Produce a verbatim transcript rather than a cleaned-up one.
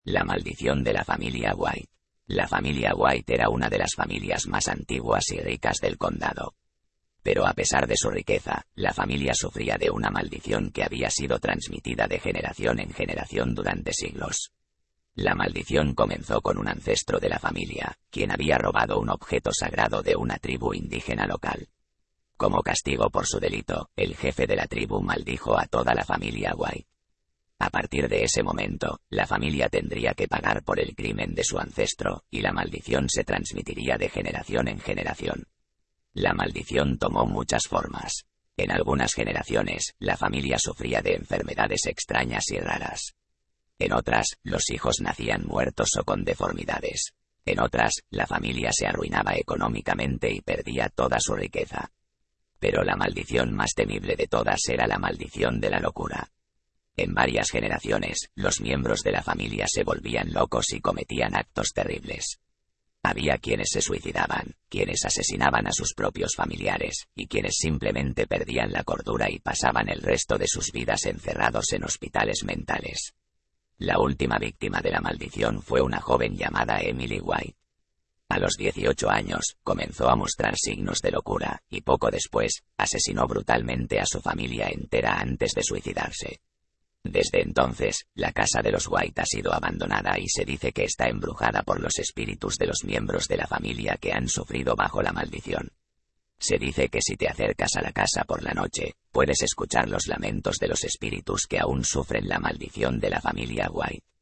La maldición de la familia White. La familia White era una de las familias más antiguas y ricas del condado. Pero a pesar de su riqueza, la familia sufría de una maldición que había sido transmitida de generación en generación durante siglos. La maldición comenzó con un ancestro de la familia, quien había robado un objeto sagrado de una tribu indígena local. Como castigo por su delito, el jefe de la tribu maldijo a toda la familia White. A partir de ese momento, la familia tendría que pagar por el crimen de su ancestro, y la maldición se transmitiría de generación en generación. La maldición tomó muchas formas. En algunas generaciones, la familia sufría de enfermedades extrañas y raras. En otras, los hijos nacían muertos o con deformidades. En otras, la familia se arruinaba económicamente y perdía toda su riqueza. Pero la maldición más temible de todas era la maldición de la locura. En varias generaciones, los miembros de la familia se volvían locos y cometían actos terribles. Había quienes se suicidaban, quienes asesinaban a sus propios familiares, y quienes simplemente perdían la cordura y pasaban el resto de sus vidas encerrados en hospitales mentales. La última víctima de la maldición fue una joven llamada Emily White. A los dieciocho años, comenzó a mostrar signos de locura, y poco después, asesinó brutalmente a su familia entera antes de suicidarse. Desde entonces, la casa de los White ha sido abandonada y se dice que está embrujada por los espíritus de los miembros de la familia que han sufrido bajo la maldición. Se dice que si te acercas a la casa por la noche, puedes escuchar los lamentos de los espíritus que aún sufren la maldición de la familia White.